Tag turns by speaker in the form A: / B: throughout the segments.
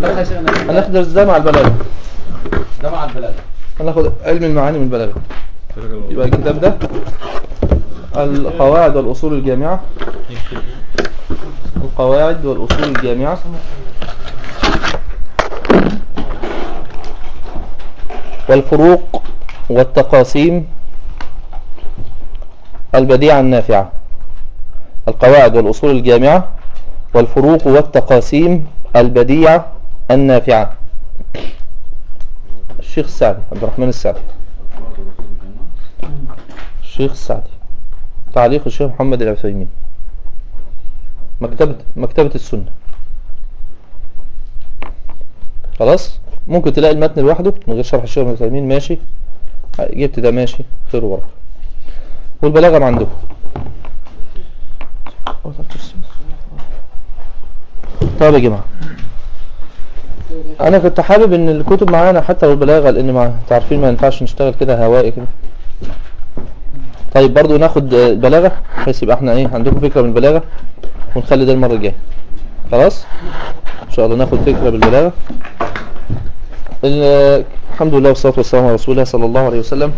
A: هناخد ده مع البلاغة.
B: ده مع البلاغة.
A: هناخد علم المعاني من البلاغة. يبقى الكتاب ده القواعد والأصول الجامعة. القواعد والأصول الجامعة. والفروق والتقاسيم البديعة النافعة. القواعد والأصول الجامعة والفروق والتقاسيم البديعة النافعة. الشيخ السعدي عبد الرحمن السعدي. الشيخ السعدي. تعليق الشيخ محمد العثيمين. مكتبة السنة. خلاص ممكن تلاقي المتن لوحده من غير شرح الشيخ العثيمين، ماشي، جبت ده ماشي، خير وبركة. والبلاغة ما عندكم. طيب يا جماعة، انا كنت حابب ان الكتب معانا حتى والبلاغة، لان ما تعرفين ما ينفعش نشتغل كده هوائي كده. طيب برضو ناخد البلاغة بحيث يبقى احنا عندكم فكرة من البلاغة، ونخلي ده المرة الجاية. خلاص ان شاء الله ناخد فكرة بالبلاغة. الحمد لله والصلاة والسلام على رسول الله صلى الله عليه وسلم.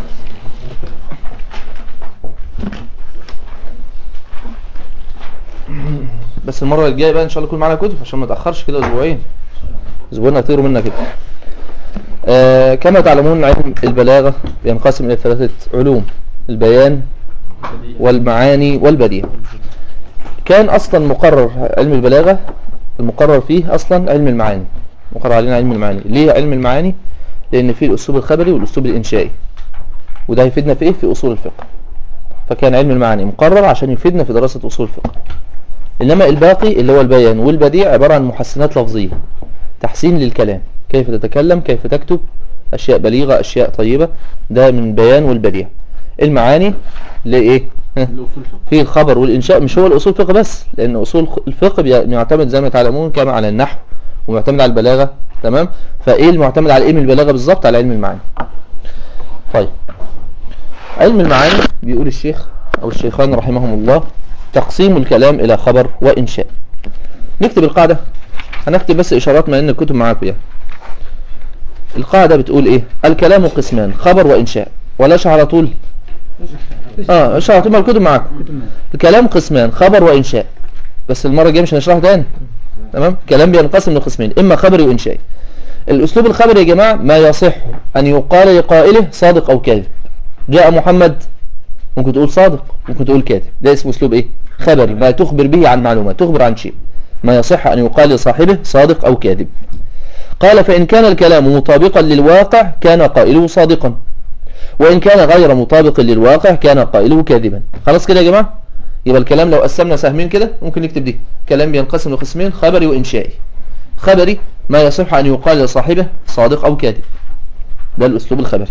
A: بس المرة الجاية بقى ان شاء الله يكون معنا كتب عشان ما نتأخرش كده اسبوعين هيطيروا منا كده. كما تعلمون علم البلاغة ينقسم الى 3 علوم: البيان والمعاني والبديع. كان اصلا مقرر علم البلاغة المقرر فيه اصلا علم المعاني، مقرر علينا علم المعاني. ليه علم المعاني؟ لان فيه الاسلوب الخبري والاسلوب الانشائي، وده هيفيدنا في ايه؟ في اصول الفقه. فكان علم المعاني مقرر عشان يفيدنا في دراسة اصول الفقه. انما الباقي اللي هو البيان والبديع عبارة عن محسنات لفظية، تحسين للكلام، كيف تتكلم، كيف تكتب، اشياء بليغة، اشياء طيبة، ده من البيان والبديع. المعاني لايه؟ في الخبر والانشاء. مش هو الاصول الفقه بس، لان اصول الفقه بيعتمد زي ما تعلمون كما على النحو ومعتمد على البلاغة. تمام. فايه المعتمد على ايه من البلاغة بالظبط؟ على علم المعاني. طيب علم المعاني بيقول الشيخ او الشيخان رحمهم الله: تقسيم الكلام الى خبر وانشاء. نكتب القاعدة، هنكتب بس اشارات ما ان الكتب معاكم يعني. القاعدة بتقول ايه؟ الكلام قسمان: خبر وانشاء. ولا اشرح على طول؟ اشرح على طول ما الكتب معاكم. الكلام قسمان: خبر وانشاء. بس المرة الجاية مش هنشرح تاني. تمام. كلام بينقسم لقسمين: اما خبري وانشائي. الاسلوب الخبري يا جماعة ما يصح ان يقال لقائله صادق او كاذب. جاء محمد، ممكن تقول صادق، ممكن تقول كاذب. ده اسمه اسلوب ايه؟ خبري، ما تخبر به عن معلومات، تخبر عن شيء، ما يصح ان يقال لصاحبه صادق او كاذب. قال: فإن كان الكلام مطابقا للواقع كان قائله صادقا، وإن كان غير مطابق للواقع كان قائله كاذبا. خلاص كده يا جماعة؟ يبقى الكلام لو قسمنا سهمين كده ممكن نكتب دي: كلام بينقسم لقسمين: خبري وإنشائي. خبري ما يصح أن يقال لصاحبه صادق أو كاذب، ده الأسلوب الخبري.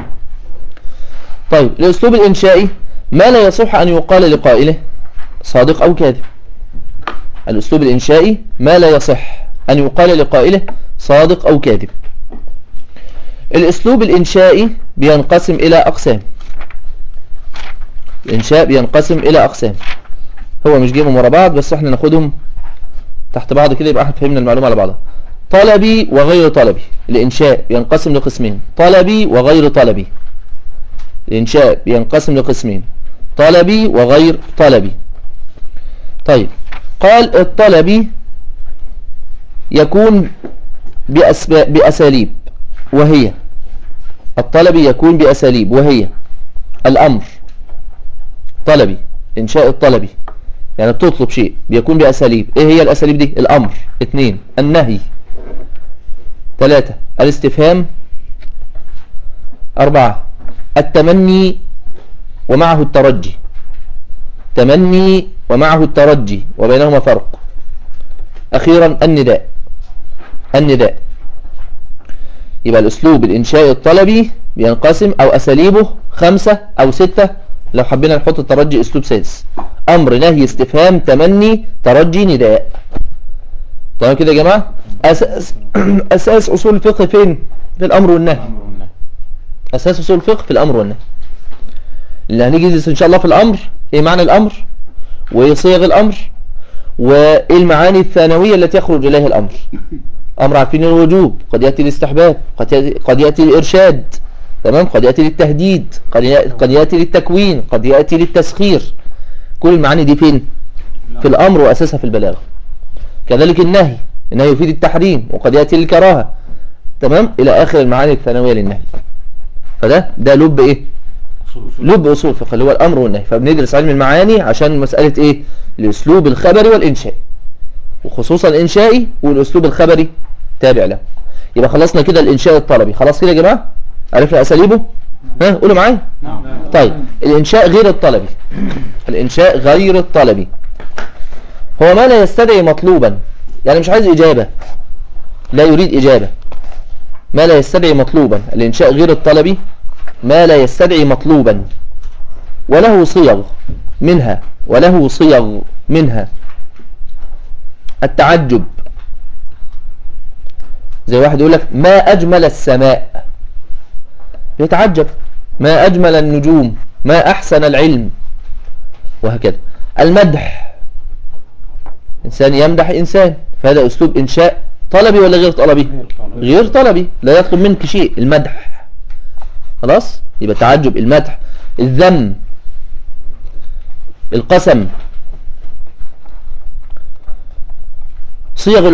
A: طيب الأسلوب الإنشائي ما لا يصح أن يقال لقائله صادق أو كاذب. الأسلوب الإنشائي ما لا يصح أن يقال لقائله صادق أو كاذب. الأسلوب الإنشائي بينقسم إلى أقسام. الإنشاء بينقسم إلى أقسام، هو مش جيبهم ورا بعض بس احنا ناخدهم تحت بعض كده يبقى احنا فهمنا المعلومة على بعضها. طلبي وغير طلبي. الإنشاء بينقسم لقسمين: طلبي وغير طلبي. الإنشاء بينقسم لقسمين: طلبي وغير طلبي. طيب قال: الطلبي يكون بأساليب، وهي الطلبي يكون بأساليب وهي الأمر. طلبي، إنشاء الطلبي يعني بتطلب شيء بيكون بأساليب. إيه هي الأساليب دي؟ الأمر. 2 النهي. 3 الاستفهام. 4 التمني ومعه الترجي. تمني ومعه الترجي وبينهما فرق. أخيرا النداء. النداء. يبقى الأسلوب الإنشائي الطلبي بينقسم أو أساليبه 5 أو 6 لو حبينا نحط الترجي أسلوب سادس: أمر، نهي، استفهام، تمني، ترجي، نداء. تمام كده يا جماعة؟ أساس أصول الفقه فين؟ في الأمر والنهي. أساس أصول الفقه في الأمر والنهي. اللي هنيجي ندرس إن شاء الله في الأمر إيه معنى الأمر، وإيه صيغ الأمر، وإيه المعاني الثانوية التي يخرج إليها الأمر. أمر عارفين الوجوب، قد يأتي الاستحباب، قد يأتي الإرشاد، تمام، قد يأتي للتهديد، قد يأتي للتكوين، قد يأتي للتسخير. كل المعاني دي فين؟ في الأمر وأساسها في البلاغة. كذلك النهي يفيد التحريم، وقد يأتي للكراهة، تمام، إلى آخر المعاني الثانوية للنهي. فده لب إيه؟ لب أصول فقه، اللي هو الأمر والنهي. فبندرس علم المعاني عشان مسألة إيه؟ الأسلوب الخبري والإنشائي، وخصوصا الإنشائي والأسلوب الخبري تابع له. يبقى خلصنا كده الإنشاء الطلبي. خلاص كده يا جماعة، عرفنا أساليبه؟ ها قولوا معايا. طيب الإنشاء غير الطلبي. الإنشاء غير الطلبي هو ما لا يستدعي مطلوبا، يعني مش عايز إجابة، لا يريد إجابة، ما لا يستدعي مطلوبا. الإنشاء غير الطلبي ما لا يستدعي مطلوبا، وله صيغ منها التعجب. زي واحد يقول لك ما أجمل السماء، يتعجب، ما أجمل النجوم، ما أحسن العلم، وهكذا. المدح، إنسان يمدح إنسان، فهذا أسلوب إنشاء طلبي ولا غير طلبي؟ غير طلبي، لا يطلب منك شيء، المدح. خلاص، يبقى التعجب، المدح، الذم، القسم. صيغ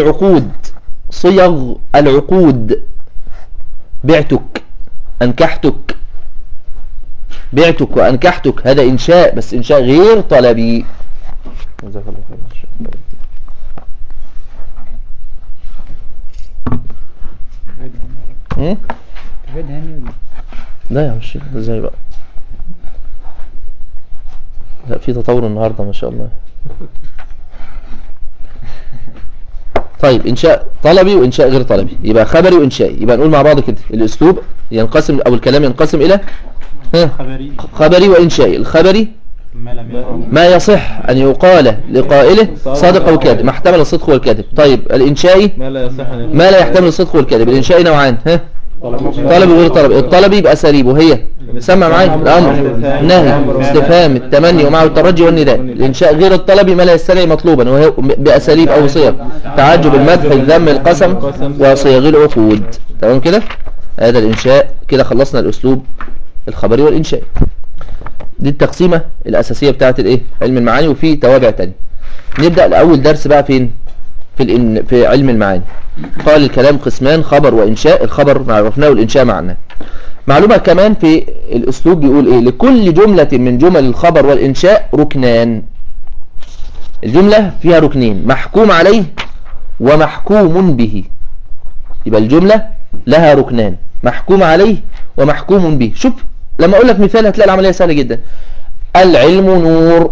A: العقود، بعتك، أنكحتك، بعتك وأنكحتك، هذا إنشاء، بس إنشاء غير طلبي. جزاك الله خير. لا يا مش ازاي بقى، لا في تطور النهارده ما شاء الله. طيب إنشاء طلبي وإنشاء غير طلبي، يبقى خبري وإنشائي. يبقى نقول مع بعض كده، الأسلوب ينقسم أو الكلام ينقسم إلى خبري وإنشائي. الخبري ما يصح أن يقال لقائله صادق أو كاذب، ما احتمل الصدق والكذب. طيب الإنشائي ما لا يحتمل الصدق والكذب. الإنشائي نوعان، طلبي وغير طلبي. الطلبي بأساليبه هي، سمع معي، الأمر، النهي، استفهام، التمني، ومعه الترجي والنداء. الإنشاء غير الطلبي ما لا يستدعي مطلوبا، وهي بأساليب أو صيغ، تعجب، المدح، الذم، القسم، وصيغ العقود. تمام كده؟ هذا الإنشاء. كده خلصنا الأسلوب الخبري والإنشائي. دي التقسيمة الأساسية بتاعت الإيه؟ علم المعاني، وفي توابع تانية. نبدأ الأول درس بقى فين؟ في علم المعاني. قال الكلام قسمان، خبر وإنشاء. الخبر عرفناه والإنشاء معناه. معلومة كمان في الأسلوب بيقول إيه؟ لكل جملة من جمل الخبر والإنشاء ركنان. الجملة فيها ركنين، محكوم عليه ومحكوم به. يبقى الجملة لها ركنان، محكوم عليه ومحكوم به. شوف لما أقول لك مثال هتلاقي العملية سهلة جدا. العلم نور،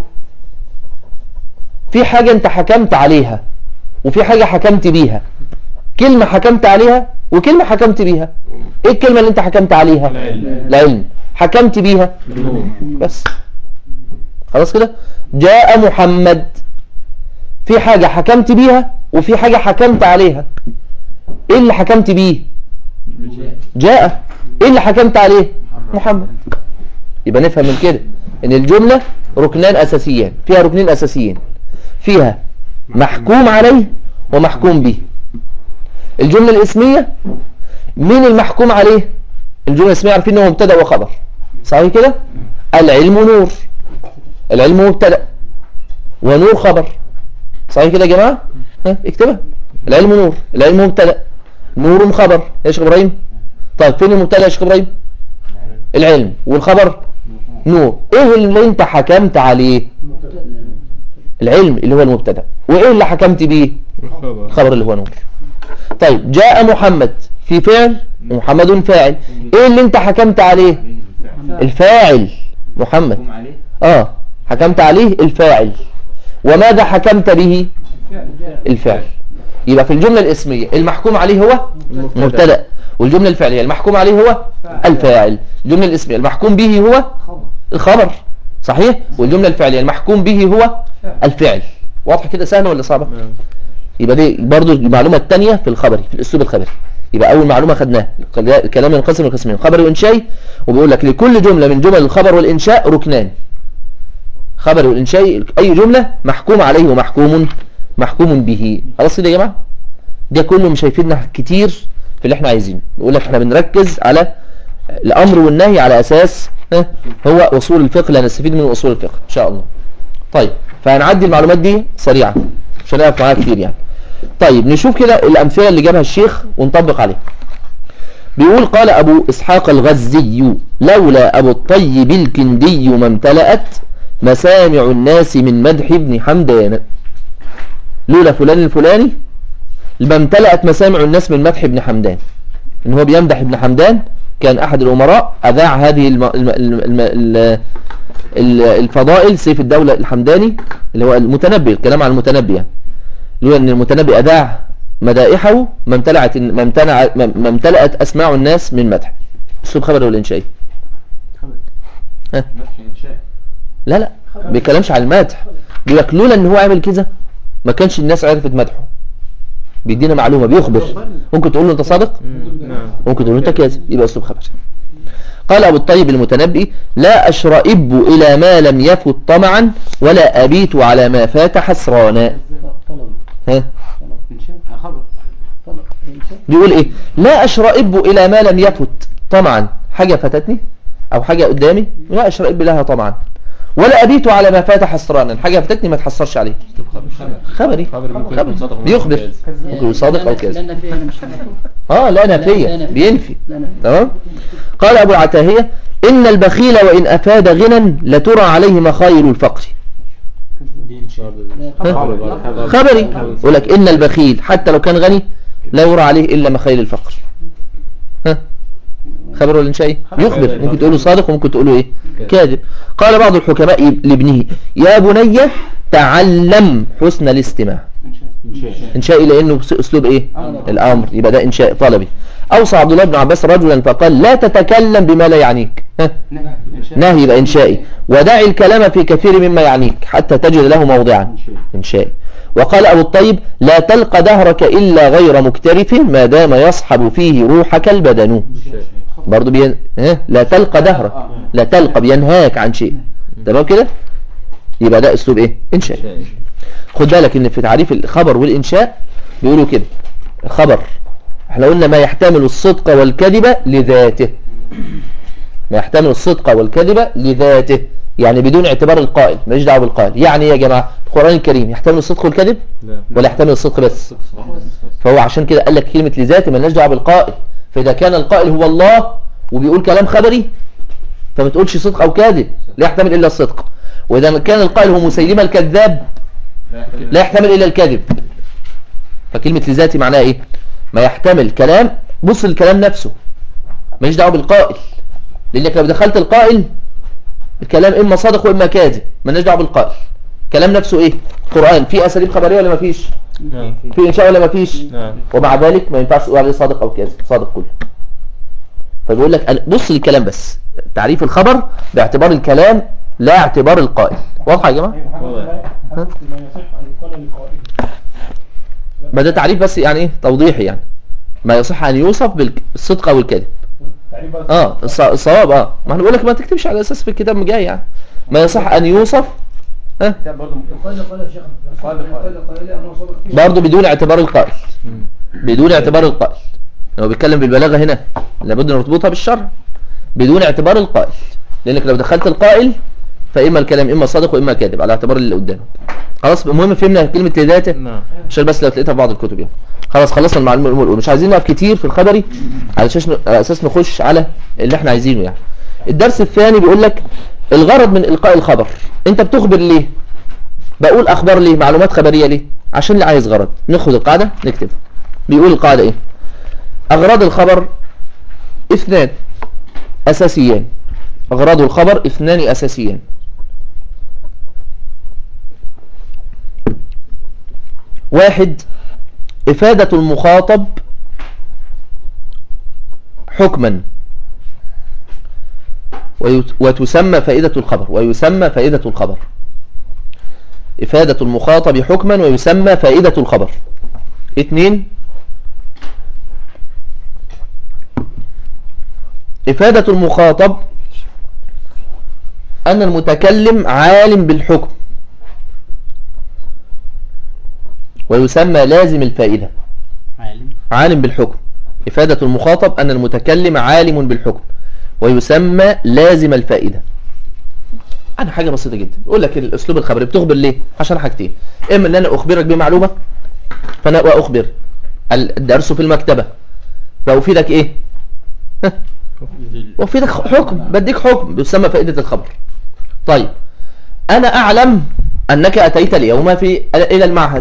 A: في حاجة أنت حكمت عليها وفي حاجة حكمت بيها. كلمة حكمت عليها وكلمة حكمت بيها. ايه الكلمة اللي انت حكمت عليها؟ العلم. حكمت بيها بس، خلاص كده. جاء محمد، في حاجة حكمت بيها وفي حاجة حكمت عليها. ايه اللي حكمت بيه؟ جاء. ايه اللي حكمت عليه؟ محمد. يبقى نفهم من كده ان الجملة ركنان اساسيين، فيها ركنين اساسيين، فيها محكوم عليه ومحكوم به. الجملة الاسمية، مين المحكوم عليه؟ الجملة الاسمية عارفين انه مبتدأ وخبر، صحيح كده؟ العلم نور، العلم مبتدأ ونور خبر، صحيح كده يا جماعة؟ اكتبها. العلم نور، العلم مبتدأ، نور خبر. يا شيخ ابراهيم، طيب فين المبتدأ يا شيخ ابراهيم؟ العلم، والخبر نور. ايه اللي انت حكمت عليه؟ العلم اللي هو المبتدأ. وايه اللي حكمت بيه؟ الخبر اللي هو نور. طيب جاء محمد، في فعل ومحمد فاعل. ايه اللي انت حكمت عليه؟ الفاعل محمد. حكمت عليه الفاعل. وماذا حكمت به؟ الفعل. يبقى في الجملة الاسمية المحكوم عليه هو مبتدأ، والجملة الفعلية المحكوم عليه هو الفاعل. الجملة الاسمية المحكوم به هو الخبر، صحيح؟ والجملة الفعلية المحكوم به هو الفعل. واضح كده؟ سهلة ولا صعبة؟ يبقى دي برضو المعلومة الثانية في الخبري، في الأسلوب الخبري. يبقى أول معلومة خدناها، الكلام ينقسم لقسمين، خبري وإنشائي. وبيقول لك لكل جملة من جمل الخبر والإنشاء ركنان، خبري والإنشائي. أي جملة محكوم عليه ومحكوم به. خلاص كده يا جماعة؟ ده كله مش هيفيدنا كتير في اللي احنا عايزينه. بيقول لك احنا بنركز على الامر والنهي على اساس هو اصول الفقه اللي هنستفيد من اصول الفقه ان شاء الله. طيب فهنعدي المعلومات دي سريعا مش هنقف معاها كتير يعني. طيب نشوف كده الامثله اللي جابها الشيخ ونطبق عليها. بيقول قال ابو اسحاق الغزي لولا ابو الطيب الكندي ما امتلأت مسامع الناس من مدح ابن حمدان. لولا فلان الفلاني ما امتلأت مسامع الناس من مدح ابن حمدان. ان هو بيمدح ابن حمدان كان احد الامراء اذاع هذه الفضائل سيف الدولة الحمداني اللي هو المتنبي. الكلام عن المتنبي يعني. لولا ان المتنبي اذاع مدائحه ما امتلأت اسماع الناس من مدح. اسلوب خبر ولا انشائي؟ لا بيتكلمش على المدح. بيقول لك لولا ان هو عمل كده ما كانش الناس عرفت مدحه. بيدينا معلومة بيخبر. ممكن تقول له انت صادق ممكن تقول له انت كاذب يبقى اسلوب خبر. قال ابو الطيب المتنبي لا اشرئب الى ما لم يفت طمعا ولا ابيت على ما فات حسرانا. بيقول ايه؟ لا اشرئب الى ما لم يفت طمعا. حاجة فاتتني او حاجة قدامي لا اشرئب لها طمعا ولا ابيت على ما فات حسرانا. حاجة فاتتني ما تحسرش عليه. خبري بيخبر. ممكن صادق او كاذب. لا نافية بينفي. تمام. قال ابو العتاهية ان البخيل وان افاد غنى لترى عليه مخايل الفقر. خبري يقول لك ان البخيل حتى لو كان غني لا يرى عليه الا مخايل الفقر. خبر ولا انشائي؟ يخبر. ممكن تقوله صادق وممكن تقوله ايه؟ كاذب. قال بعض الحكماء لابنه يا بني تعلم حسن الاستماع. انشائي لانه اسلوب ايه؟ الامر. يبقى ده انشاء طلبي. اوصى عبد الله بن عباس رجلا فقال لا تتكلم بما لا يعنيك. نهي يبقى انشائي. ودع الكلام في كثير مما يعنيك حتى تجد له موضعا. انشائي. وقال ابو الطيب لا تلقى دهرك الا غير مكترث ما دام يصحب فيه روحك البدن. برضو لا تلقى دهرك. لا تلقى بينهاك عن شيء. تمام كده. يبقى ده اسلوب ايه؟ انشاء. خد بالك ان في تعريف الخبر والانشاء بيقولوا كده. الخبر احنا قلنا ما يحتمل الصدق والكذب لذاته. ما يحتمل الصدق والكذب لذاته يعني بدون اعتبار القائل. ماليش دعوه بالقائل. يعني ايه يا جماعه؟ القرآن الكريم يحتمل الصدق والكذب ولا يحتمل الصدق بس؟ فهو عشان كده قال لك كلمه لذاته مالناش دعوه بالقائل. فاذا كان القائل هو الله وبيقول كلام خبري فما تقولش صدق او كاذب لا يحتمل الا الصدق. واذا كان القائل هو مسيلمة الكذاب لا يحتمل الا الكذب. فكلمه لذاته معناها ايه؟ ما يحتمل كلام. بص الكلام نفسه ماليش دعوه بالقائل. لانك لو دخلت القائل الكلام اما صادق واما كاذب. مالناش دعوه بالقائل. الكلام نفسه ايه؟ القرآن فيه اساليب خبريه ولا ما فيش؟ في انشاء ولا ما فيش؟ ومع ذلك ما ينفعش تقول عليه صادق او كاذب. صادق كله. فبيقول لك بص للكلام بس. تعريف الخبر باعتبار الكلام لا اعتبار القائل. واضحه يا جماعه؟ ما ده تعريف بس يعني ايه؟ توضيحي يعني. ما يصح ان يوصف بالصدق او الكذب. الصواب ما احنا بقول لك ما تكتبش على اساس في الكتاب جاي يعني. ما يصح ان يوصف برضه بدون اعتبار القائل. بدون اعتبار القائل. لو بيتكلم بالبلاغه هنا لابد نرتبطها بالشرع. بدون اعتبار القائل. لانك لو دخلت القائل فاما الكلام اما صادق واما كاذب على اعتبار اللي قدامك. خلاص المهم فهمنا كلمه لذاته عشان بس لو تلاقيتها في بعض الكتب يعني. خلاص خلصنا المعلومه الأولى. مش عايزين نقف كتير في الخبري على اساس نخش على اللي احنا عايزينه يعني. الدرس الثاني بيقول لك الغرض من القاء الخبر. انت بتخبر ليه؟ بقول اخبار ليه؟ معلومات خبريه ليه؟ عشان اللي عايز غرض. ناخد القاعده نكتب. بيقول القاعده ايه؟ اغراض الخبر اثنان اساسيان. اغراض الخبر اثنان اساسيان. واحد افادة المخاطب حكما وتسمى فائدة الخبر. ويسمى فائدة الخبر. افادة المخاطب حكما ويسمى فائدة الخبر. اثنين افادة المخاطب ان المتكلم عالم بالحكم ويسمى لازم الفائدة. عالم بالحكم. إفادة المخاطب أن المتكلم عالم بالحكم ويسمى لازم الفائدة. أنا حاجة بسيطة جدا، يقول لك الأسلوب الخبري بتخبر ليه؟ عشان حاجتين، إما أن أنا أخبرك بمعلومة فأنا وأخبر الدرس في المكتبة فأفيدك إيه؟ وأفيدك حكم، بديك حكم بيسمى فائدة الخبر. طيب أنا أعلم أنك أتيت اليوم إلى المعهد،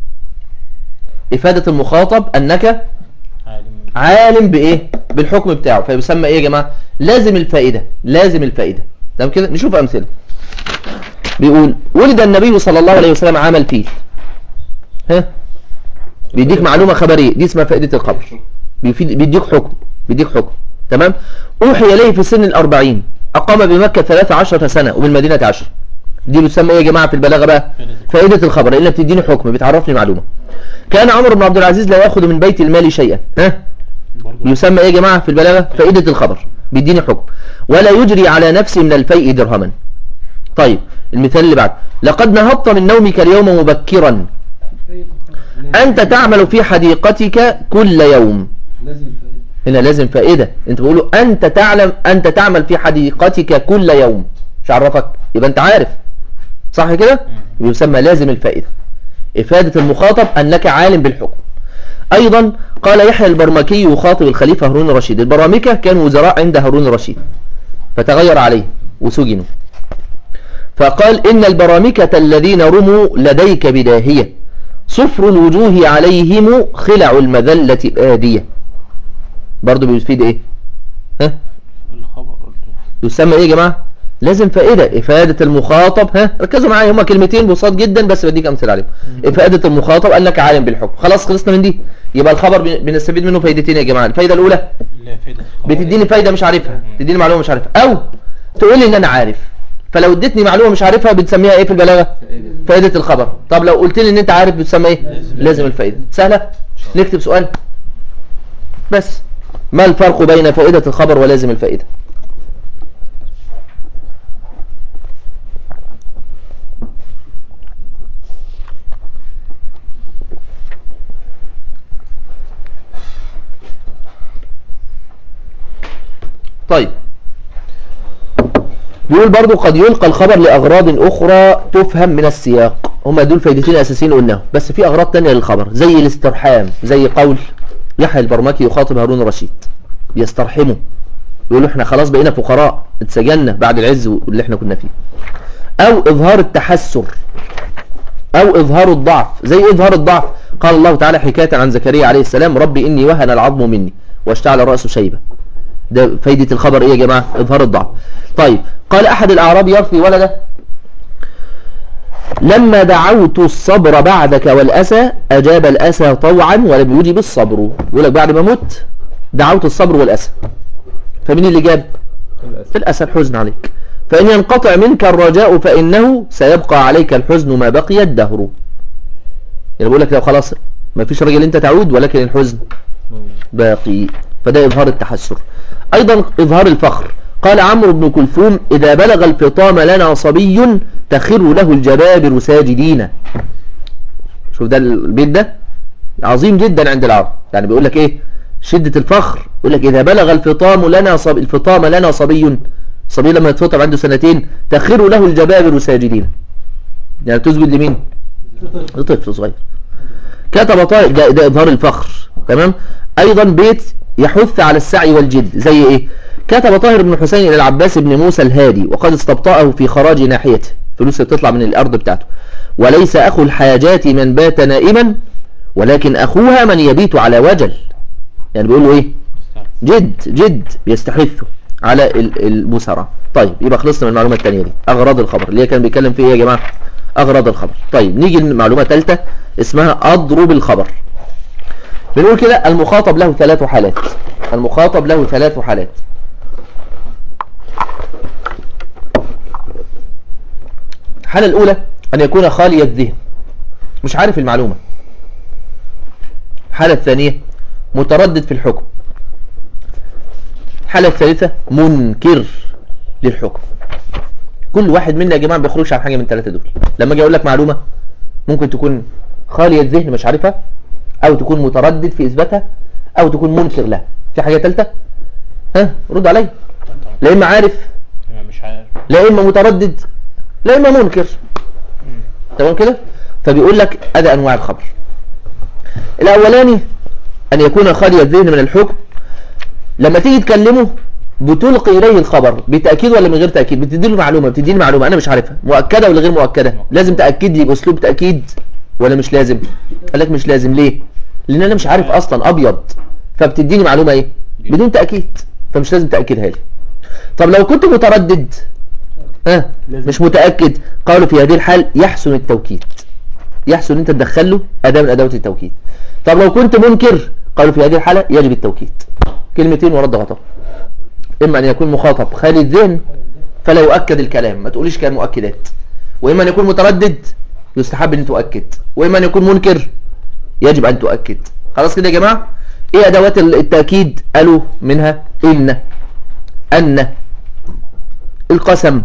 A: إفادة المخاطب أنك عالم بإيه؟ بالحكم بتاعه، فيسمى إيه يا جماعة؟ لازم الفائدة. لازم الفائدة. تمام كده؟ نشوف أمثلة. بيقول ولد النبي صلى الله عليه وسلم عام الفيل. ها؟ بيديك معلومة خبرية، دي اسمها فائدة الخبر. بيديك حكم، بيديك حكم. تمام؟ أوحي إليه في سن 40، أقام بمكة 13 سنة وبالمدينة 10. دي بتسمى ايه يا جماعه في البلاغه بقى؟ فائده الخبر، الا بتديني حكم، بتعرفني معلومه. كان عمر بن عبد العزيز لا ياخذ من بيت المال شيئا. ها؟ يسمى ايه يا جماعه في البلاغه؟ فائده الخبر، بيديني حكم. ولا يجري على نفسه من الفيء درهما. طيب المثال اللي بعد، لقد نهضت من نومك اليوم مبكرا، انت تعمل في حديقتك كل يوم. هنا لازم فائده، انت بتقول له انت تعمل في حديقتك كل يوم، مش عرفك؟ يبقى انت عارف، صح كده؟ يسمى لازم الفائدة. إفادة المخاطب أنك عالم بالحكم. أيضا قال يحيى البرمكي يخاطب الخليفة هارون الرشيد، البرامكة كانوا وزراء عند هارون الرشيد فتغير عليه وسجنوا، فقال إن البرامكة الذين رموا لديك بداهية، صفر الوجوه عليهم خلع المذلة بادية. برضو بيفيد إيه؟ ها؟ يسمى إيه يا جماعة؟ لازم فائدة. إفادة المخاطب، ها ركزوا معايا، هما كلمتين بساط جدا بس بديك أمثلة عليهم. إفادة المخاطب أنك عالم بالحكم. خلاص خلصنا من دي. يبقى الخبر بنستفيد منه فايدتين يا جماعة. الفايدة الأولى بتديني فايدة مش عارفها، تديني معلومة مش عارفها، أو تقول لي إن أنا عارف، فلو اديتني معلومة مش عارفها بتسميها إيه في البلاغة؟ فائدة الخبر. طب لو قلت لي إن أنت عارف بتسمى إيه؟ لازم الفايدة. سهلة؟ نكتب سؤال بس، ما الفرق بين فائدة الخبر ولازم الفائدة؟ طيب بيقول برضو قد يلقى الخبر لأغراض أخرى تفهم من السياق. هما دول فايدتين أساسيين قلناهم، بس في أغراض تانية للخبر زي الاسترحام، زي قول يحيى البرمكي يخاطب هارون الرشيد، بيسترحمه، يقولوا احنا خلاص بقينا فقراء، اتسجلنا بعد العز اللي احنا كنا فيه. أو إظهار التحسر، أو إظهار الضعف. زي إظهار الضعف قال الله تعالى حكاية عن زكريا عليه السلام ربي إني وهن العظم مني واشتعل الرأس شيبة. ده فايدة الخبر ايه يا جماعة؟ اظهار الضعف. طيب قال احد الاعراب يرثي ولده لما دعوت الصبر بعدك والاسى اجاب الاسى طوعا ولم يجب الصبر. يقول لك بعد ما مت دعوت الصبر والاسى، فمين اللي جاب؟ الاسى، الحزن عليك. فان ينقطع منك الرجاء فانه سيبقى عليك الحزن ما بقي الدهر. يعني بقول لك لو خلاص ما فيش رجل انت تعود ولكن الحزن باقي، فده إظهار التحسر. أيضا إظهار الفخر، قال عمرو بن كلثوم إذا بلغ الفطام لنا صبي تخر له الجبابر ساجدين. شوف ده البيت ده عظيم جدا عند العرب، يعني بيقول لك إيه؟ شدة الفخر. يقول لك إذا بلغ الفطام لنا صبي، صبي لما يتفطم عنده سنتين تخر له الجبابر ساجدين، يعني تسجد لمين؟ لطفل صغير. كتب طارق، ده إظهار الفخر. تمام. أيضا بيت يحث على السعي والجد، زي إيه؟ كتب طاهر بن حسين إلى العباس بن موسى الهادي وقد استبطأه في خراج ناحيته، فلوس تطلع من الأرض بتاعته، وليس أخو الحاجات من بات نائما ولكن أخوها من يبيت على وجل. يعني بيقول له إيه؟ جد بيستحثه على المسرة. طيب يبقى خلصنا من المعلومة الثانية دي، أغراض الخبر اللي هي كان بيتكلم فيه يا جماعة، أغراض الخبر. طيب نيجي لمعلومة ثالثة اسمها أضرب الخبر. بنقول كده المخاطب له 3 حالات. المخاطب له 3 حالات. الحالة الأولى أن يكون خالي الذهن، مش عارف المعلومة. الحالة الثانية متردد في الحكم. الحالة الثالثة منكر للحكم. كل واحد منا يا جماعة ما بيخرجش عن حاجة من 3 دول. لما اجي اقول لك معلومة ممكن تكون خالي الذهن مش عارفها، او تكون متردد في اثباتها او تكون منكر لها. في حاجه ثالثه؟ ها رد عليا. لا اما عارف
B: مش عارف،
A: لا اما متردد لا اما منكر. تمام كده؟ فبيقول لك ادي انواع الخبر. الاولاني ان يكون خالي الذهن من الحكم، لما تيجي تكلمه بتلقي اليه الخبر بتاكيد ولا من غير تاكيد، بتديله معلومه، بتديني معلومه انا مش عارفها، مؤكده ولا غير مؤكده، لازم تاكد لي باسلوب تاكيد ولا مش لازم؟ قال لك مش لازم. ليه؟ لان انا مش عارف اصلا ابيض، فبتديني معلومه ايه بدون تاكيد، فمش لازم تاكدها لي. طب لو كنت متردد مش متاكد، قالوا في هذه الحال يحسن التوكيد، يحسن انت تدخل له اداه من ادوات التوكيد. طب لو كنت منكر، قالوا في هذه الحاله يجب التوكيد. كلمتين ورد غطاء. اما ان يكون مخاطب خالي الذهن فلا يؤكد الكلام، ما تقوليش كلام مؤكدات، واما ان يكون متردد يستحب ان تؤكد، واما ان يكون منكر يجب ان تؤكد. خلاص كده يا جماعه؟ ايه ادوات التاكيد؟ قالوا منها ان القسم،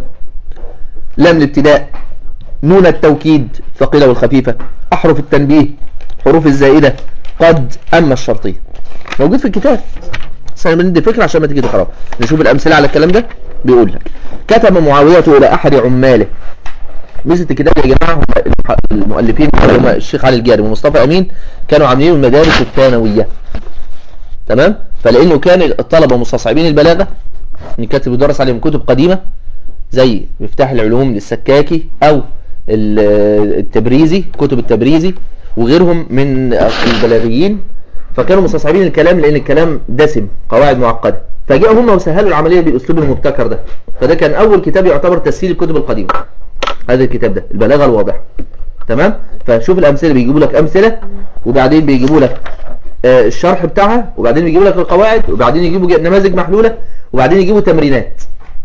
A: لام الابتداء، نون التوكيد ثقيله والخفيفه، احرف التنبيه، حروف الزائده، قد، اما الشرطيه. موجود في الكتاب، بس انا بندي فكره عشان ما تيجي تقرا. نشوف الامثله على الكلام ده. بيقول لك كتب معاويه الى احد عماله. ميزه الكتاب يا جماعه، هم المؤلفين هم الشيخ علي الجاري ومصطفى امين كانوا عاملين المدارس الثانويه، تمام؟ فلانه كان الطلبه مستصعبين البلاغه، ان كاتب يدرس عليهم كتب قديمه زي مفتاح العلوم للسكاكي او التبريزي، كتب التبريزي وغيرهم من البلاغيين، فكانوا مستصعبين الكلام لان الكلام دسم، قواعد معقده، فجاءوا هم وسهلوا العمليه بالاسلوب المبتكر ده. فده كان اول كتاب يعتبر تسهيل الكتب القديمه، هذا الكتاب ده البلاغه الواضحه، تمام؟ فشوف الامثله، بيجيبوا لك امثله وبعدين بيجيبوا لك الشرح بتاعها، وبعدين بيجيبوا لك القواعد، وبعدين يجيبوا نماذج محلوله، وبعدين يجيبوا تمرينات.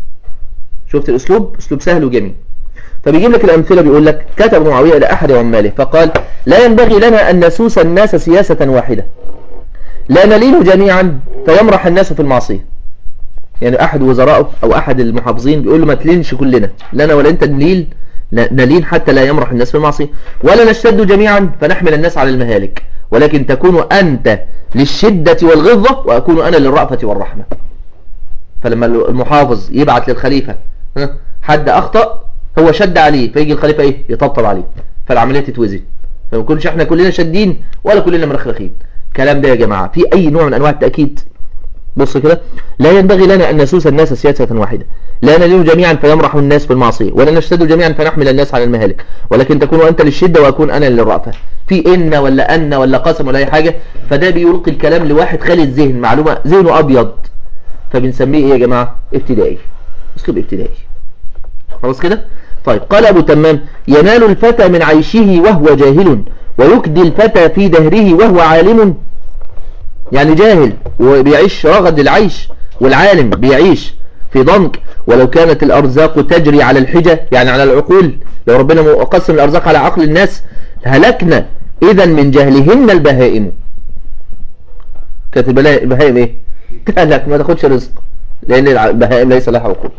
A: شفت الاسلوب؟ اسلوب سهل وجميل. فبيجيب لك الامثله، بيقول لك كتب معاويه الى احد عماله فقال لا ينبغي لنا ان نسوس الناس سياسه واحده، لا نلين جميعا فيمرح الناس في المعصيه. يعني احد وزرائه او احد المحافظين بيقول له ما تلينش كلنا، لا انا ولا انت نلين حتى لا يمرح الناس في المعصيه، ولا نشتد جميعا فنحمل الناس على المهالك، ولكن تكون انت للشده والغضه واكون انا للرأفه والرحمه. فلما المحافظ يبعت للخليفه حد اخطأ، هو شد عليه، فيجي الخليفه ايه؟ يطبطب عليه، فالعمليه تتوزن، فما نكونش احنا كلنا شادين ولا كلنا مرخرخين. الكلام ده يا جماعه في اي نوع من انواع التاكيد؟ بص كده، لا ينبغي لنا ان نسوس الناس سياسه واحده، لا نلين جميعا فيمرح الناس في المعصيه، ولا نشتد جميعا فنحمل الناس على المهالك، ولكن تكون انت للشده واكون انا للرأفه. في ان ولا ان ولا قسم ولا اي حاجه، فده بيلقي الكلام لواحد خالي الذهن، معلومه ذهنه ابيض، فبنسميه ايه يا جماعه؟ ابتدائي، اسلوب ابتدائي. خلاص كده؟ طيب قال ابو تمام ينال الفتى من عيشه وهو جاهل، ويكدي الفتى في دهره وهو عالم. يعني جاهل وبيعيش رغد العيش، والعالم بيعيش في ضنك. ولو كانت الارزاق تجري على الحجة، يعني على العقول، لو ربنا قسم الارزاق على عقل الناس هلكنا اذا من جهلهن البهائم. كانت البهائم ايه؟ تهلك، ما تاخدش رزق، لان البهائم ليس لها عقول.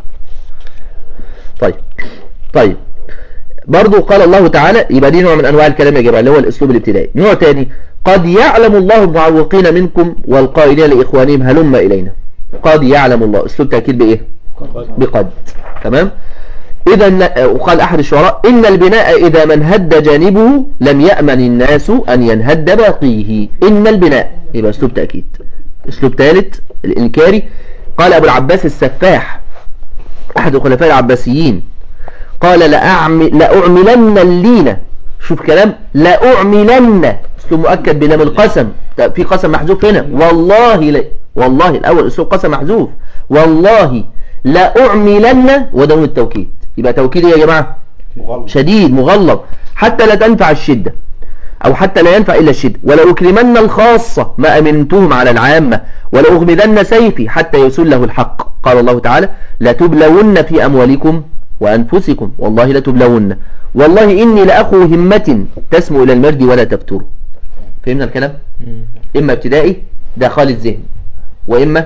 A: طيب برضو قال الله تعالى، يبقى دي نوع من انواع الكلام يا جماعه اللي هو الاسلوب الابتدائي. نوع تاني، قد يعلم الله المعوقين منكم والقائلين لاخوانهم هلم الينا. قد يعلم الله، اسلوب تاكيد بايه؟ بقد، تمام؟ اذا وقال احد الشعراء ان البناء اذا من هد جانبه لم يأمن الناس ان ينهد باقيه. ان البناء يبقى اسلوب تاكيد. اسلوب ثالث الانكاري، قال ابو العباس السفاح احد الخلفاء العباسيين قال لأعملن اللينة. شوف كلام، لأعملن، اسلوب مؤكد بلام القسم، في قسم محذوف هنا، والله والله الاول اسلوب قسم محذوف، والله لأعملن ودون التوكيد. يبقى توكيد يا جماعه شديد مغلظ، حتى لا تنفع الشده او حتى لا ينفع الا الشده. ولأكرمن الخاصه ما امنتهم على العامه، ولأغمدن سيفي حتى يسله الحق. قال الله تعالى لتبلون في اموالكم وأنفسكم والله لتبلون، والله إني لأخو همة تسمو إلى المرد ولا تفتر. فهمنا الكلام؟ إما ابتدائي ده خالي الذهن، وإما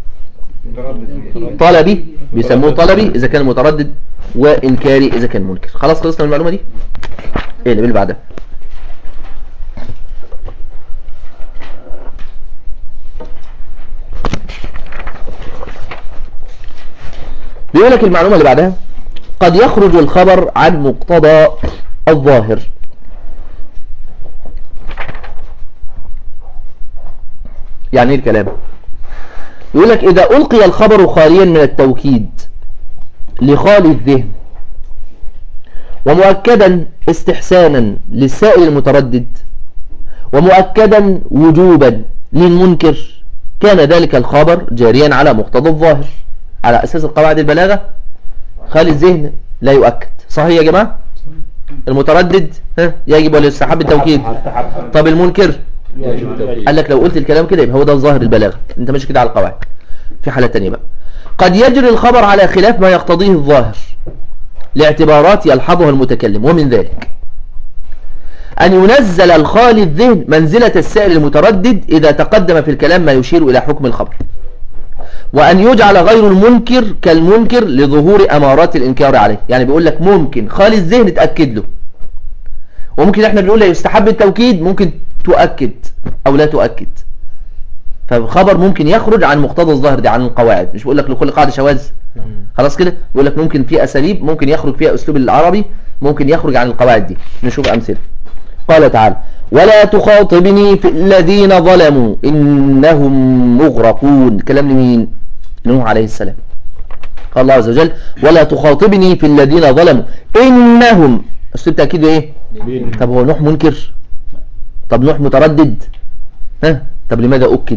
A: طلبي بيسموه طلبي إذا كان متردد، وإنكاري إذا كان منكر. خلاص خلصنا من المعلومة دي؟ إيه اللي بعدها؟ بيقول لك المعلومة اللي بعدها: قد يخرج الخبر عن مقتضى الظاهر. يعني ايه الكلام؟ يقول لك إذا ألقي الخبر خاليا من التوكيد لخالي الذهن ومؤكدا استحسانا للسائل المتردد ومؤكدا وجوبا للمنكر، كان ذلك الخبر جاريا على مقتضى الظاهر. على أساس القواعد البلاغة خالي الذهن لا يؤكد. صحيح يا جماعة؟ المتردد يجب ولا يستحب التوكيد؟ طب المنكر قال لك لو قلت الكلام كده يبقى هو ده الظاهر البلاغة، انت ماشي كده على القواعد. في حالة تانية بقى: قد يجري الخبر على خلاف ما يقتضيه الظاهر لاعتبارات يلحظها المتكلم، ومن ذلك أن ينزل الخالي الذهن منزلة السائل المتردد إذا تقدم في الكلام ما يشير إلى حكم الخبر، وأن يجعل غير المنكر كالمنكر لظهور أمارات الإنكار عليه. يعني بيقول لك ممكن خالي الذهن تأكد له، وممكن احنا بنقول له يستحب التوكيد، ممكن تؤكد أو لا تؤكد. فالخبر ممكن يخرج عن مقتضى الظاهر دي، عن القواعد. مش بقول لك لكل قاعدة شواذ، خلاص كده. بيقول لك ممكن في أساليب ممكن يخرج فيها أسلوب العربي، ممكن يخرج عن القواعد دي. نشوف أمثلة. قال تعالى: ولا تخاطبني في الذين ظلموا إنهم مغرقون. كلام لمين؟ نوح عليه السلام. قال الله عز وجل: ولا تخاطبني في الذين ظلموا إنهم. أسلوب تأكيد إيه؟ طب هو نوح منكر؟ طب نوح متردد؟ طب لماذا أكد؟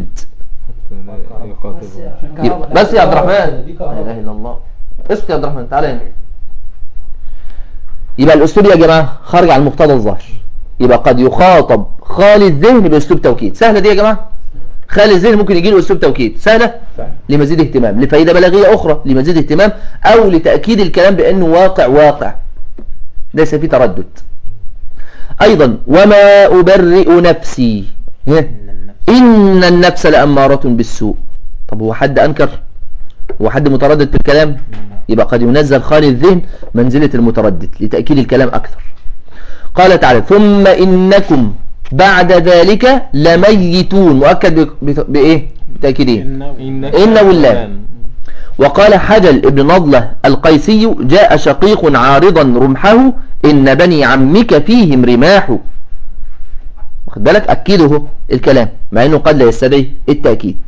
A: بس يا عبد الرحمن، لا إله إلا الله، اسكت يا عبد الرحمن، تعالى هنا. يبقى الأسلوب يا جماعة خارج عن مقتضى الظاهر. يبقى قد يخاطب خالي الذهن بأسلوب توكيد. سهلة دي يا جماعة؟ خالي الذهن ممكن يجي له أسلوب توكيد. سهلة؟ لمزيد اهتمام، لفائدة بلاغية أخرى، لمزيد اهتمام، أو لتأكيد الكلام بأنه واقع ليس فيه تردد. أيضا: وما أبرئ نفسي إن النفس لأمارة بالسوء. طب هو حد أنكر؟ هو حد متردد في الكلام؟ يبقى قد ينزل خالي الذهن منزلة المتردد لتأكيد الكلام أكثر. قال تعالى: ثم إنكم بعد ذلك لميتون. مؤكد بإيه؟ بتأكيدين، إن واللام. وقال حجل ابن نضلة القيسي: جاء شقيق عارضا رمحه إن بني عمك فيهم رماح. واخد بالك؟ أكده الكلام مع أنه قد لا يستدعي التأكيد.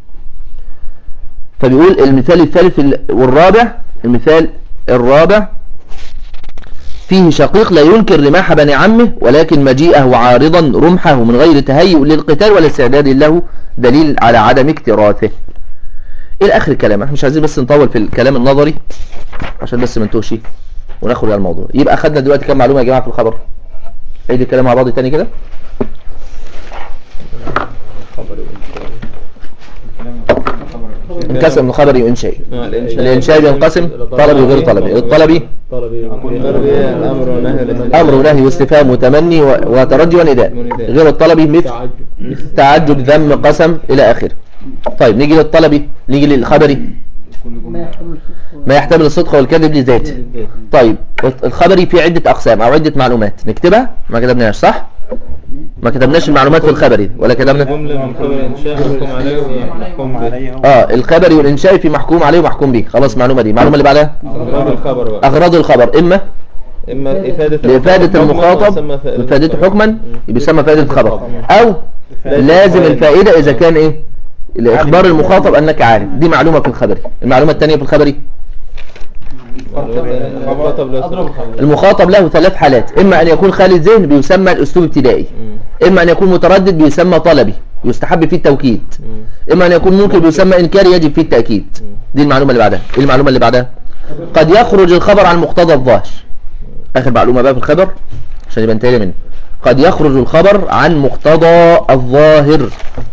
A: فبيقول المثال الثالث والرابع: المثال الرابع: فيه شقيق لا ينكر رماح بني عمه ولكن مجيئه عارضا رمحه من غير تهيؤ للقتال ولا استعداد له دليل على عدم اكتراثه. إلى آخر الكلام. احنا مش عايزين بس نطول في الكلام النظري عشان بس ما نتوهش ونخرج على الموضوع. يبقى أخذنا دلوقتي كم معلومة يا جماعة في الخبر؟ عيد الكلام مع بعض تاني كده. انقسم من خبري وإنشائي. الإنشائي بينقسم طلبي وغير طلبي. الطلبي أمر ونهي واستفهام وتمني وترجي ونداء. غير الطلبي مثل تعجب ذم قسم إلى آخره. طيب نيجي للطلبي، نيجي للخبري ما يحتمل الصدق والكذب لذاته. طيب الخبري في عدة أقسام أو عدة معلومات نكتبها، ما كتبناش صح؟ ما كتبناش المعلومات في الخبري ولا كتبنا؟ الخبري والإنشائي في محكوم عليه ومحكوم به. خلاص المعلومة دي. المعلومة اللي بعدها أغراض الخبر: إما لإفادة المخاطب إفادته حكما بيسمى فائدة الخبر، أو لازم الفائدة إذا كان إيه؟ لإخبار المخاطب أنك عارف. دي معلومة في الخبري. المعلومة الثانية في الخبري: المخاطب له ثلاث حالات: إما أن يكون خالي الذهن بيسمى الأسلوب ابتدائي، إما أن يكون متردد بيسمى طلبي يستحب فيه التوكيد، إما أن يكون منكر بيسمى إنكاري يجب فيه التأكيد. دي المعلومة اللي بعدها. إيه المعلومة اللي بعدها؟ قد يخرج الخبر عن مقتضى الظاهر. آخر معلومة بقى في الخبر عشان يبقى انتهينا منه. قد يخرج الخبر عن مقتضى الظاهر.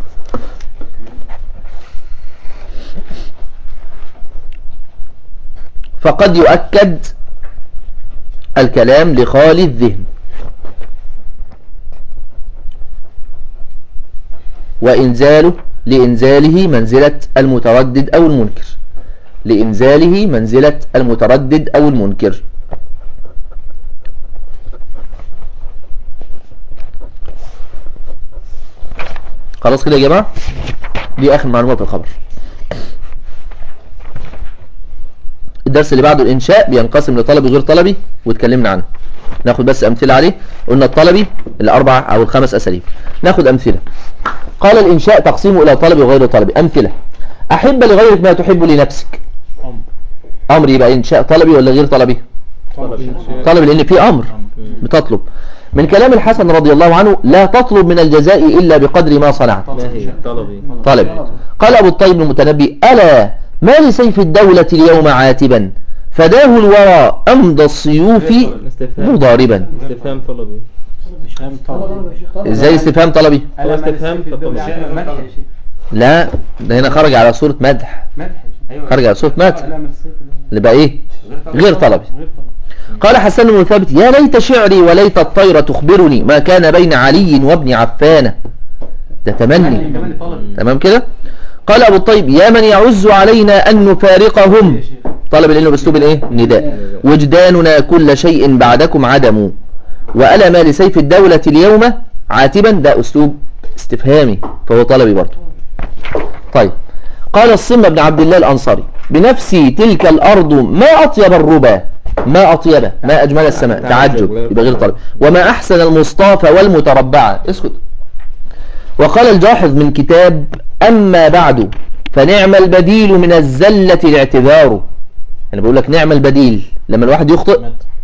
A: فقد يؤكد الكلام لخالي الذهن لإنزاله منزلة المتردد أو المنكر. لإنزاله منزلة المتردد أو المنكر. خلاص كده يا جماعة؟ دي آخر معلومات الخبر. الدرس اللي بعده الإنشاء بينقسم لطلبي وغير طلبي واتكلمنا عنه. ناخد بس أمثلة عليه. قلنا الطلبي الأربع أو الخمس أساليب. ناخد أمثلة. قال الإنشاء تقسيمه إلى طلبي وغير طلبي. أمثلة: أحب لغيرك ما تحب لنفسك. أمر يبقى إنشاء طلبي ولا غير طلبي؟ طلبي لأن في أمر بتطلب. من كلام الحسن رضي الله عنه: لا تطلب من الجزاء إلا بقدر ما صنعت. طلبي. قال أبو الطيب المتنبي: ألا ما لسيف الدولة اليوم عاتبا فداه الورى أمضى السيوف مضاربا.
C: استفهام طلبي.
A: ازاي استفهام طلبي؟
C: استفهام طلبي.
A: لا ده هنا خرج على صورة مدح. خرج على صورة مدح اللي بقى ايه؟ غير طلبي. قال حسن بن ثابت: يا ليت شعري وليت الطير تخبرني ما كان بين علي وابن عفان. ده تمني. تمام كده. قال أبو الطيب: يا من يعز علينا أن نفارقهم. طلب لأنه بأسلوب الايه؟ نداء. وجداننا كل شيء بعدكم عدم. وألا ما لسيف الدولة اليوم عاتبا. ده أسلوب استفهامي فهو طلبي برضه. طيب. قال الصم بن عبد الله الأنصاري: بنفسي تلك الأرض ما أطيب الربا. ما أطيب ما أجمل السماء. تعجب يبقى غير طلب. وما أحسن المصطافى والمتربعة. اسكت. وقال الجاحظ من كتاب أما بعد فنعم البديل من الزلة الاعتذار. أنا بقول لك نعم البديل لما الواحد يخطئ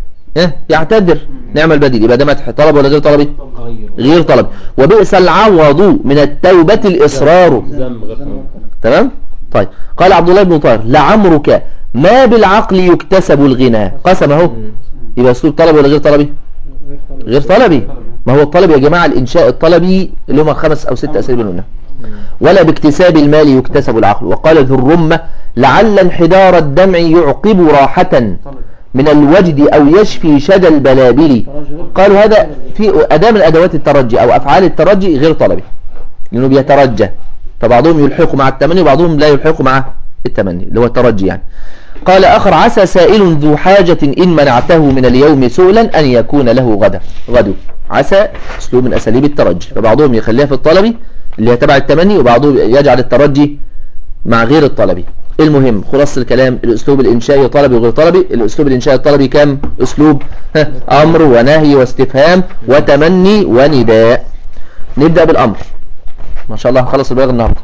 A: يعتذر. نعم البديل يبقى ده مدح. طلب ولا غير طلبي؟ غير طلبي. وبئس العوض من التوبة الإصرار. تمام. طيب. قال عبد الله بن طاهر: لعمرك ما بالعقل يكتسب الغنى. قسم اهو. يبقى اسلوب طلبي ولا غير طلبي؟ غير طلبي. ما هو الطلب يا جماعة الإنشاء الطلبي اللي هم 5 أو 6 أساليب منها. ولا باكتساب المال يكتسب العقل. وقال ذو الرمة: لعل انحدار الدمع يعقب راحة من الوجد أو يشفي شدى البلابل. قالوا هذا في أداة من أدوات الترجي أو أفعال الترجي غير طلبي لأنه بيترجى. فبعضهم يلحق مع التمني وبعضهم لا يلحق مع التمني اللي هو الترجي يعني. قال آخر: عسى سائل ذو حاجة إن منعته من اليوم سؤلا أن يكون له غدو. عسى أسلوب من أساليب الترجي. فبعضهم يخليها في الطلبي اللي يتبع التمني وبعضهم يجعل الترجي مع غير الطلبي. المهم خلاص الكلام الأسلوب الإنشائي طلبي وغير طلبي. الأسلوب الإنشائي الطلبي كم أسلوب؟ أمر ونهي واستفهام وتمني ونداء. نبدأ بالأمر. ما شاء الله هنخلص البلاغ النهارده.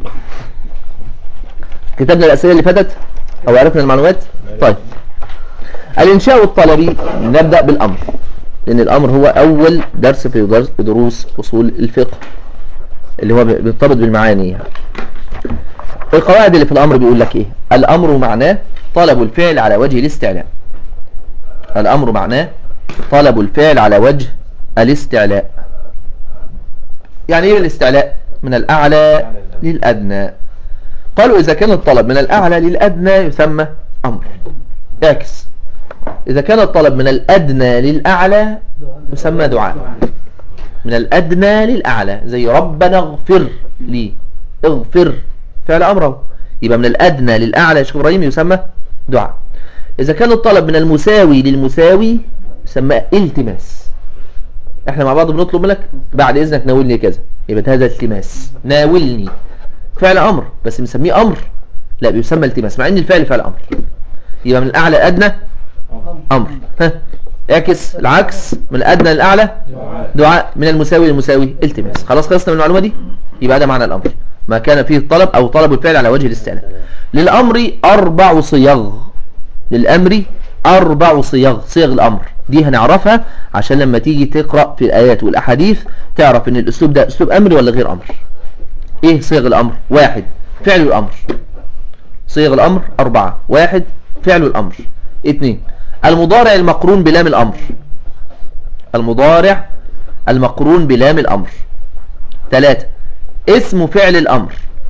A: كتبنا الأسئلة اللي فاتت أو عرفنا المعلومات. طيب. الإنشاء الطلبي نبدأ بالأمر لأن الأمر هو أول درس في دروس أصول الفقه اللي هو بيرتبط بالمعاني يعني. القواعد اللي في الأمر بيقول لك إيه؟ الأمر معناه طلب الفعل على وجه الاستعلاء. الأمر معناه طلب الفعل على وجه الاستعلاء. يعني إيه الاستعلاء؟ من الأعلى للأدنى. قالوا إذا كان الطلب من الأعلى للأدنى يسمى أمر. اعكس. إذا كان الطلب من الأدنى للأعلى يسمى دعاء. من الأدنى للأعلى زي ربنا اغفر لي. اغفر فعل أمره يبقى من الأدنى للأعلى يا شيخ إبراهيم يسمى دعاء. إذا كان الطلب من المساوي للمساوي يسمى التماس. احنا مع بعض بنطلب منك بعد إذنك ناولني كذا يبقى هذا التماس. ناولني فعل أمر بس بنسميه أمر لا بيسمى التماس مع ان الفعل فعل أمر. يبقى من الأعلى أدنى أمر. اعكس العكس من الأدنى للأعلى دعاء. من المساوي للمساوي التماس. خلاص خلصنا من المعلومة دي. يبقى ده معنى الأمر ما كان فيه الطلب أو طلب الفعل على وجه الاستعلاء. للأمر 4 صيغ. للأمر 4 صيغ. صيغ الأمر دي هنعرفها عشان لما تيجي تقرأ في الآيات والأحاديث تعرف ان الأسلوب ده أسلوب أمر ولا غير أمر. ايه صيغ الأمر؟ 1 فعل الأمر. صيغ الأمر 4. 1 فعل الأمر. 2 المضارع المقرون بلام الأمر. المضارع المقرون بلام الأمر. 3 اسم فعل الأمر.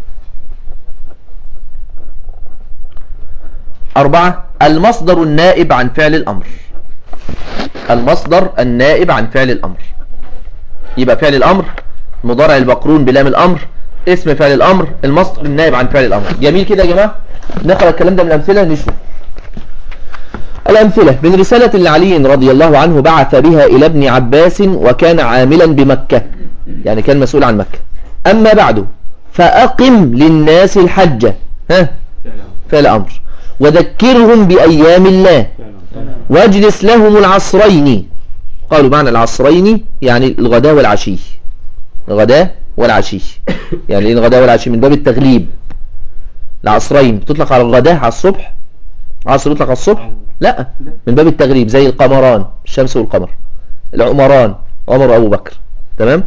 A: 4 المصدر النائب عن فعل الأمر. المصدر النائب عن فعل الأمر. يبقى فعل الأمر المضارع المقرون بلام الأمر اسم فعل الأمر المصدر النائب عن فعل الأمر. جميل كده يا جماعة. نقرأ الكلام ده من الأمثلة نشوف الأمثلة. من رسالة لعلي رضي الله عنه بعث بها إلى ابن عباس وكان عاملا بمكة يعني كان مسؤول عن مكة. أما بعد فأقم للناس الحج فعل أمر. وذكرهم بأيام الله واجلس لهم العصرين. قالوا معنى العصرين يعني الغداء والعشي. الغداء والعشي يعني الغداء والعشي من باب التغليب. العصرين بتطلق على الغداء على الصبح، عصر يطلق على الصبح لا، من باب التغليب، زي القمران الشمس والقمر، العمران عمر أبو بكر. تمام.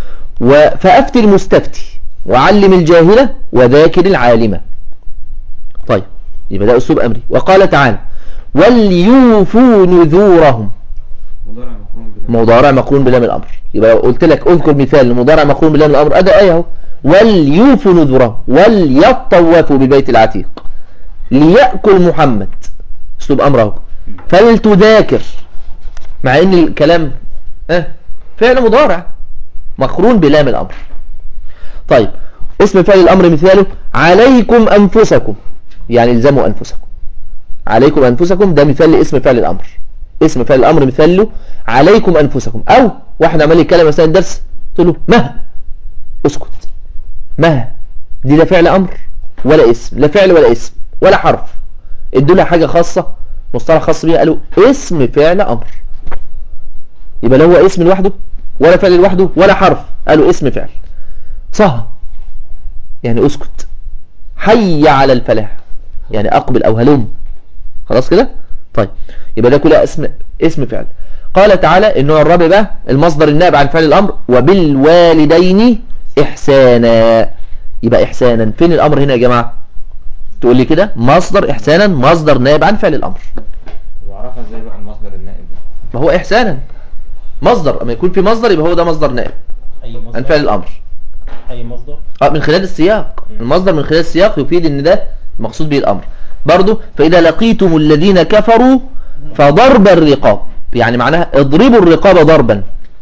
A: فأفتي المستفتي وعلم الجاهلة وذاكر العالمة. طيب يبقى ده أسلوب أمري. وقال تعالى وليوفوا نذورهم، مضارع مقرون بلام الأمر. يبقى قلت لك اذكر مثال لمضارع مقرون بلام الأمر، أدا آية اهو، وليوفوا نذورهم وليطوفوا ببيت العتيق ليأكل محمد، أسلوب أمر اهو. فلتذاكر، مع ان الكلام فعل مضارع مقرون بلام الأمر. طيب اسم فعل الأمر مثاله عليكم أنفسكم، يعني الزموا أنفسكم. عليكم أنفسكم ده مثال لاسم فعل الأمر. اسم فعل الأمر مثال له عليكم أنفسكم. أو واحد عمال يتكلم مثلا الدرس تقول له مه، اسكت. مه دي لا فعل أمر ولا اسم، لا فعل ولا اسم ولا حرف، ادوا لها حاجة خاصة، مصطلح خاص بيها، قالوا اسم فعل أمر. يبقى لا هو اسم لوحده ولا فعل لوحده ولا حرف، قالوا اسم فعل. صه يعني اسكت، حي على الفلاح يعني اقبل او هلم. خلاص كده. طيب يبقى ده كلها اسم فعل. قال تعالى النوع الرابع بقى المصدر النائب عن فعل الامر وبالوالدين احسانا. يبقى احسانا فين الامر هنا يا جماعه؟ تقول لي كده مصدر احسانا مصدر نائب عن فعل الامر.
B: وعرفها ازاي بقى المصدر النائب ده؟
A: ما هو احسانا مصدر، اما يكون في مصدر يبقى هو ده مصدر نائب عن فعل الامر.
C: اي مصدر
A: من خلال السياق. المصدر من خلال السياق يفيد ان ده مقصود به الامر. برضو فاذا لقيتم الذين كفروا فضرب الرقاب، يعني معناها اضربوا الرقاب ضربا.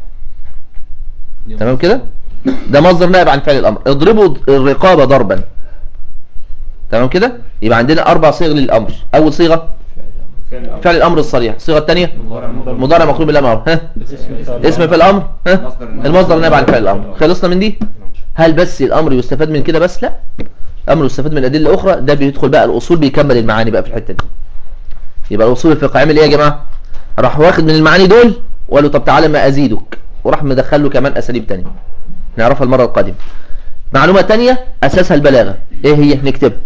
A: تمام كده. ده مصدر نائب عن فعل الامر، اضربوا الرقاب ضربا. تمام كده. يبقى عندنا 4 صيغ للامر. اول صيغه فعل الامر الصريح. الصيغه الثانيه مضارع مقرون بالامر. اسم فعل الامر. المصدر نائب عن فعل الامر. خلصنا من دي. هل بس الامر يستفاد من كده بس؟ لا، الامر يستفاد من ادله اخرى. ده بيدخل بقى الاصول، بيكمل المعاني بقى في الحته دي. يبقى الاصول الفقه عامل ايه يا جماعه؟ راح واخد من المعاني دول وقال له طب تعالى ما ازيدك، وراح مدخل له كمان اساليب ثانيه نعرفها المره القادمه. معلومه ثانيه اساسها البلاغه. ايه هي؟ نكتبها.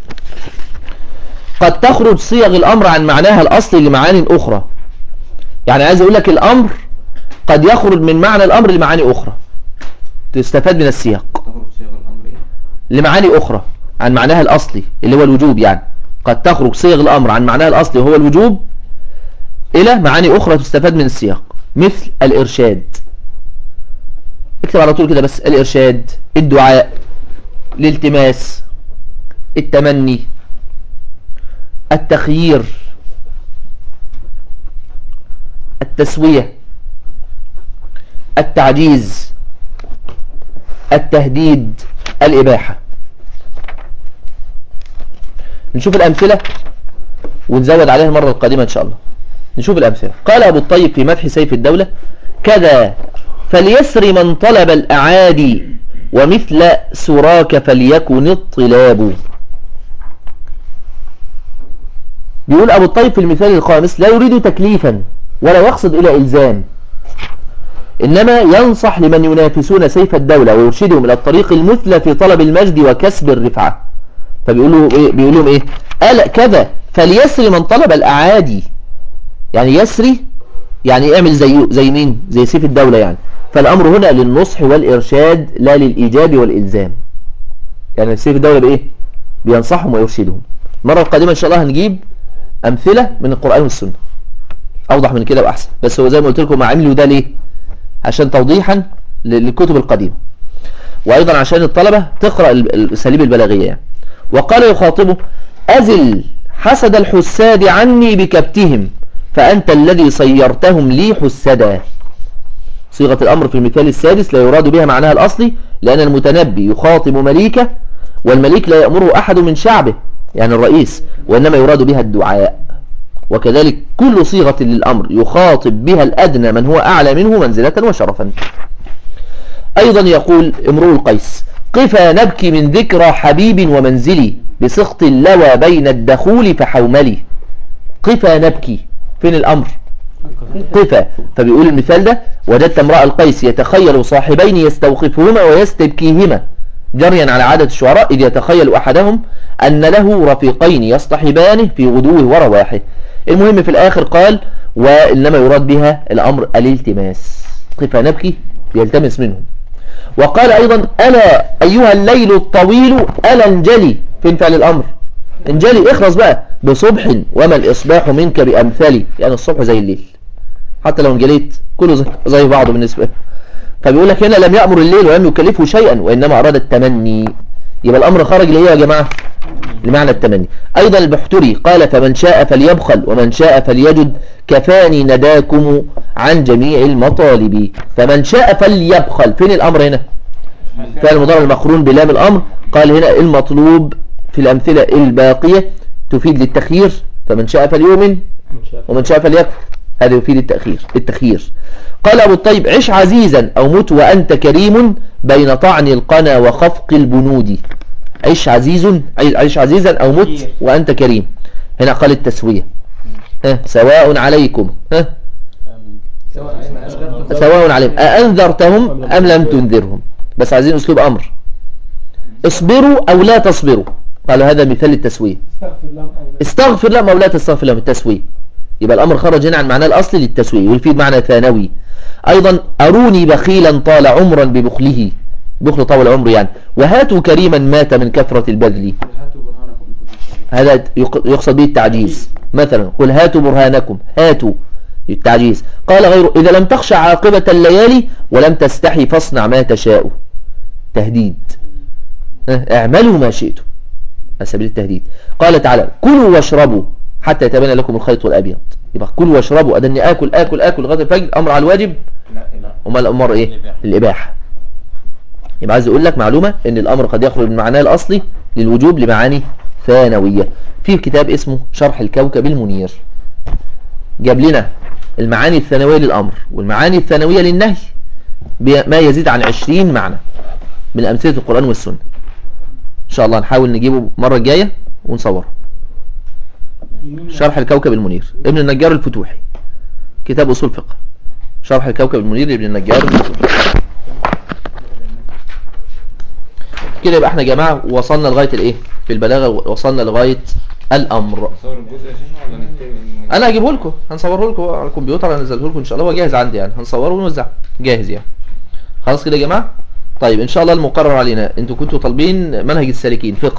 A: قد تخرج صيغ الامر عن معناها الاصلي لمعاني اخرى. يعني عايز اقول لك الامر قد يخرج من معنى الامر لمعاني اخرى تستفاد من السياق.
B: تخرج صيغ الامر ايه؟
A: لمعاني اخرى عن معناها الاصلي اللي هو الوجوب. يعني قد تخرج صيغ الامر عن معناها الاصلي وهو الوجوب الى معاني اخرى تستفاد من السياق، مثل الارشاد. اكتب على طول كده بس: الارشاد، الدعاء، الالتماس، التمني، التخيير، التسوية، التعجيز، التهديد، الإباحة. نشوف الأمثلة ونزود عليها المرة القادمة إن شاء الله. نشوف الأمثلة. قال أبو الطيب في مدح سيف الدولة: كذا فليسر من طلب الأعادي ومثل سراك فليكن الطلاب. بيقول أبو الطيب في المثال الخامس: لا يريد تكليفا ولا يقصد إلى إلزام، إنما ينصح لمن ينافسون سيف الدولة ويرشدهم إلى الطريق المثلى في طلب المجد وكسب الرفعة. فبيقول لهم إيه؟ قال كذا فليسري من طلب الأعادي، يعني يسري يعني اعمل زي مين؟ زي سيف الدولة يعني. فالأمر هنا للنصح والإرشاد لا للإيجاب والإلزام. يعني سيف الدولة بإيه؟ بينصحهم ويرشدهم. المرة القادمة إن شاء الله هنجيب أمثلة من القرآن والسنة أوضح من كده وأحسن. بس هو زي ما قلت لكم عملوا ده ليه؟ عشان توضيحا للكتب القديمة، وأيضا عشان الطلبة تقرأ الأساليب البلاغية يعني. وقال يخاطبه: أزل حسد الحساد عني بكبتهم فأنت الذي صيرتهم لي حسدا. صيغة الأمر في المثال السادس لا يراد بها معناها الأصلي، لأن المتنبي يخاطب مليكة، والمليك لا يأمره أحد من شعبه يعني الرئيس، وإنما يراد بها الدعاء. وكذلك كل صيغة للأمر يخاطب بها الأدنى من هو أعلى منه منزلة وشرفا. أيضا يقول امرؤ القيس: قفا نبكي من ذكرى حبيب ومنزلي بسخط اللوى بين الدخول فحوملي. قفا نبكي، فين الأمر؟ قفا. فبيقول المثال ده: وجدت امرأ القيس يتخيل صاحبين يستوقفهما ويستبكيهما جريا على عادة الشعراء، إذ يتخيل أحدهم أن له رفيقين يصطحبانه في غدوه ورواحه. المهم في الآخر قال: وإنما يراد بها الأمر الالتماس. قفا نبكي يلتمس منهم. وقال أيضا: ألا أيها الليل الطويل ألا انجلي، فين فعل الأمر؟ انجلي، اخلص بقى. بصبح وما الإصباح منك بأمثلي، يعني الصبح زي الليل، حتى لو انجليت كله زي بعضه بالنسبة له. فبيقول لك هنا: لم يأمر الليل ولم يكلفه شيئا وإنما أراد التمني. يبقى الأمر خرج ليه يا جماعة؟ لمعنى التمني. أيضا البحتري قال: فمن شاء فليبخل ومن شاء فليجد كفاني نداكم عن جميع المطالب. فمن شاء فليبخل، فين الأمر هنا؟ فعل مضارع المقرون بلام الأمر. قال هنا المطلوب في الأمثلة الباقية تفيد للتخيير، فمن شاء فليؤمن ومن شاء فليكفر، هذا يفيد التخيير. قال أبو الطيب: عش عزيزا أو مت وأنت كريم بين طعن القنا وخفق البنود. عش عزيزا أو مت وأنت كريم. هنا قال التسوية. سواء عليكم، سواء عليهم أأنذرتهم أم لم تنذرهم. بس عايزين أسلوب أمر: اصبروا أو لا تصبروا. قال هذا مثال التسوية. استغفر لهم أو لا تستغفر لهم، التسوية. يبقى الأمر خرج هنا عن معناه الأصلي للتسوية ويفيد معنى ثانوي. أيضا: أروني بخيلا طال عمرا ببخله، بخل طول عمره يعني، وهاتوا كريما مات من كثرة البذل. هذا يقصد به التعجيز. مثلا قل هاتوا برهانكم، هاتوا التعجيز. قال غيره: إذا لم تخشى عاقبة الليالي ولم تستحي فاصنع ما تشاء. تهديد، اعملوا ما شئتم، على سبيل التهديد. قال تعالى: كلوا واشربوا حتى يتبين لكم الخيط الأبيض. يبقى كلوا واشربوا أدني آكل لغاية الفجر، أمر على الواجب. وما الأمر إيه؟ الإباحة. يبقى عايز أقول لك معلومة إن الأمر قد يخرج من معناه الأصلي للوجوب لمعاني ثانوية. في كتاب اسمه شرح الكوكب المنير جاب لنا المعاني الثانوية للأمر والمعاني الثانوية للنهي بما يزيد عن 20 معنى من أمثلة القرآن والسنة. إن شاء الله نحاول نجيبه مرة الجاية ونصوره. شرح الكوكب المنير ابن النجار الفتوحي، كتاب أصول فقه. شرح الكوكب المنير ابن النجار الفتوحي. كده يبقى احنا يا جماعة وصلنا لغاية الايه في البلاغة؟ وصلنا لغاية الأمر. انا هجيبه لكم، هنصوره لكم على الكمبيوتر، هنزله لكم ان شاء الله. هو جاهز عندي يعني، هنصوره ونوزعه جاهز يعني. خلاص كده يا جماعة. طيب ان شاء الله المقرر علينا، انتوا كنتوا طالبين منهج السالكين فقه.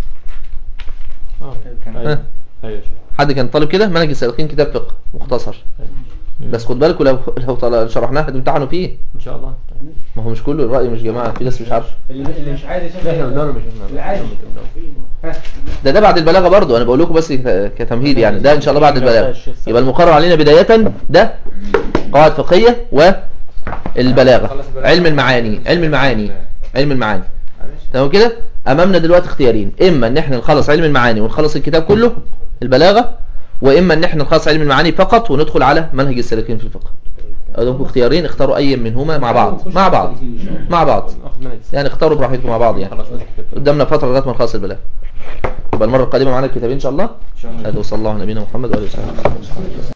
A: حد كان طالب كده منهج السالكين كتاب فقه مختصر. بس خد بالكم لو شرحناه هتمتحنوا فيه
C: ان شاء الله.
A: ما هو مش كله الرأي، مش جماعة، في ناس مش عارف.
D: اللي مش عايز يشوف
C: احنا بنقول مش
A: ده بعد البلاغة برضو، انا بقول لكم بس كتمهيد يعني. ده ان شاء الله بعد البلاغة. يبقى المقرر علينا بداية ده قواعد فقهية والبلاغة، علم المعاني. تمام كده. امامنا دلوقتي اختيارين: اما ان احنا نخلص علم المعاني ونخلص الكتاب كله البلاغة، واما ان احنا نخلص علم المعاني فقط وندخل على منهج السالكين في الفقه. قدامكم اختيارين، اختاروا اي منهما مع بعض يعني، اختاروا براحتكم مع بعض يعني. قدامنا فترة لغاية ما نخلص البلاغة. يبقى المرة القادمة معانا الكتابين ان شاء الله. هذا وصلى الله على نبينا محمد وآله وصحبه.